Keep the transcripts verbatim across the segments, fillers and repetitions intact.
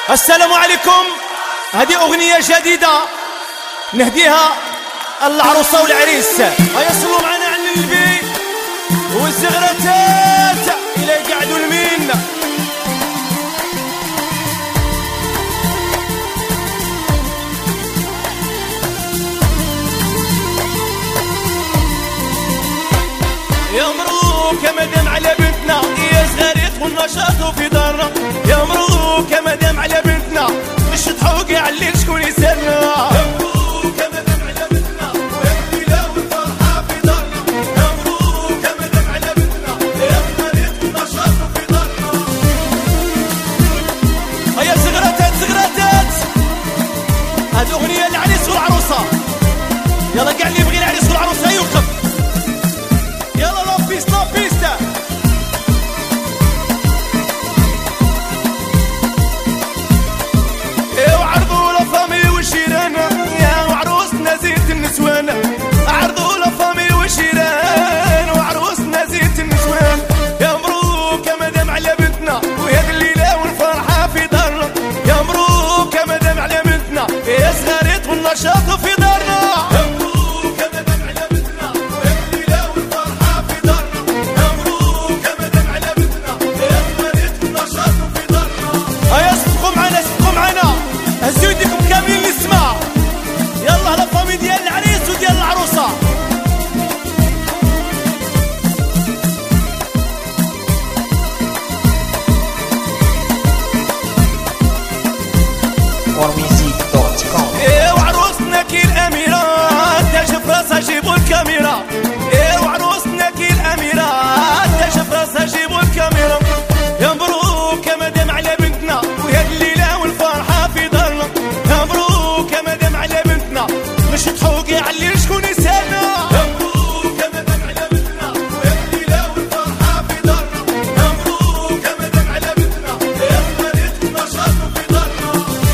السلام عليكم. هذه أغنية جديدة نهديها العروسة والعريس. هيا صلوا معنا على النبي والزغرتات إلى يقعدوا المين. يا مبروك يا مدام على بنتنا، يا صغاريت والنشاط في دارنا. يا مبروك يا مدام على بنتنا، مش تحوقي عليك شكون يسالنا. يا مبروك يا مدام على بنتنا، ويا الليلة والفرحة في دارنا. يا مبروك يا مدام على بنتنا، يا صغاريت والنشاط في دارنا. هيا زغراتات زغراتات، هذه أغنية للعريس والعروسة. يلا كاع اللي يبغي العريس والعروسة يوقف. يلا لا بيستا لا بيستا. ايوا عرضوا لا فامي والجيران، يا وعروسنا زيت النسوان. عرضوا لا فامي والجيران وعروسنا زيت النسوان. يا مبروك يا مدام على بنتنا، وهذه الليلة والفرحة في دارنا. يا مبروك يا مدام على بنتنا، يا صغاريت والنشاط في دارنا. هزوا يديكم كاملين للسما. يلا لا فامي ديال العريس وديال العروسة. warmusic دوت كوم. ايه وعروسنا كي الأميرة تاج في راسها جيبوا الكاميرا. ايه وعروسنا كي الأميرة تاج في راسها جيبوا الكاميرا. يا مبروك يا مدام على بنتنا، ويا الليلة والفرحة في دارنا. يا مبروك يا مدام على بنتنا، مش تحوقي علي شكون يسالنا. يا مبروك يا مدام على بنتنا، ويا الليلة والفرحة في دارنا. يا مبروك يا مدام على بنتنا، يا صغاريت والنشاط في دارنا.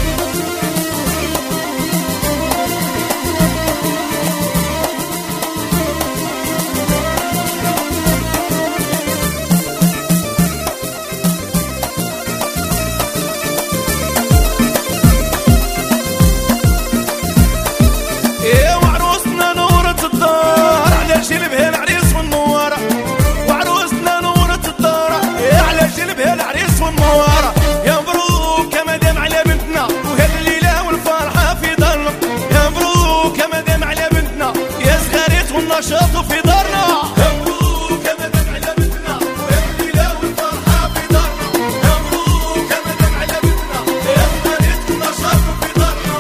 ايه وعروسنا نورة الدار على جلبها العريس والنوارة. وعروسنا نورة الدار ايه على جلبها العريس والنوارة. يا مبروك يا مدام على بنتنا، وهذه الليلة والفرحة في دارنا. يا مبروك يا مدام على بنتنا، يا صغاريت والنشاط في دارنا. يا مبروك يا مدام على بنتنا، وهذه الليلة والفرحة في دارنا. يا مبروك يا مدام على بنتنا، يا صغاريت والنشاط في دارنا.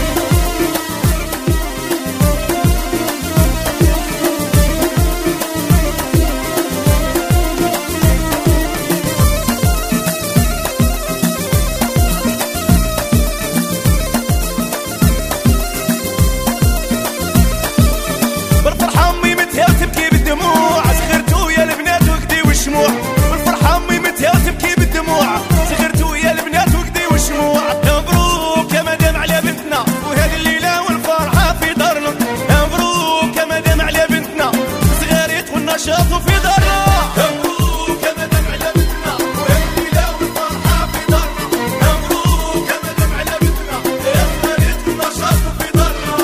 بالفرحة امي متها وتبكي بالدموع، صغرتو يا البنات وكدي والشموع. بالفرحة امي متها وتبكي بالدموع، صغرتو يا البنات وكدي والشموع. يا مبروك يا مدام على بنتنا، وهذه الليلة والفرحة في دارنا. يا مبروك يا مدام على بنتنا، صغاريت والنشاط في دارنا. يا مبروك يا مدام على بنتنا، وهذه الليلة والفرحة في دارنا. يا مبروك يا مدام على بنتنا، يا صغاريت والنشاط في دارنا.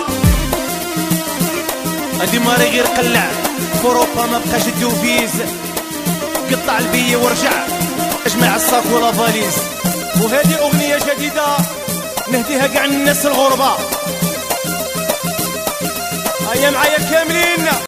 هادي ماري غير قلع في اوروبا ما بقاش الدوفيز. قطع البي ورجع اجمع الصاك ولا فاليز. وهذه اغنيه جديده نهديها كاع الناس الغربه. هيا معايا كاملين.